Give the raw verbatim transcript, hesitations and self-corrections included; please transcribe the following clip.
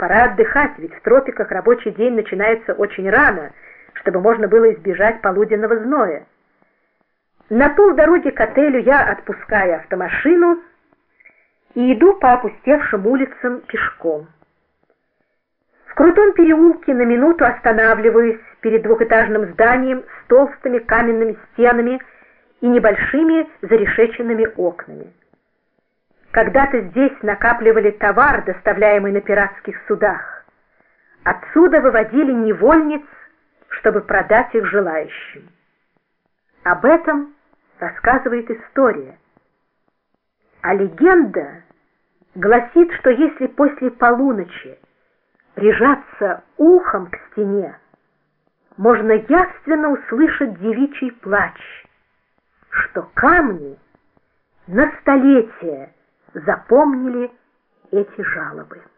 пора отдыхать, ведь в тропиках рабочий день начинается очень рано, чтобы можно было избежать полуденного зноя. На полдороги к отелю я отпускаю автомашину и иду по опустевшим улицам пешком. В крутом переулке на минуту останавливаюсь перед двухэтажным зданием с толстыми каменными стенами и небольшими зарешеченными окнами. Когда-то здесь накапливали товар, доставляемый на пиратских судах. Отсюда выводили невольниц, чтобы продать их желающим. Об этом рассказывает история. А легенда гласит, что если после полуночи прижаться ухом к стене, можно явственно услышать девичий плач, что камни на столетия запомнили эти жалобы.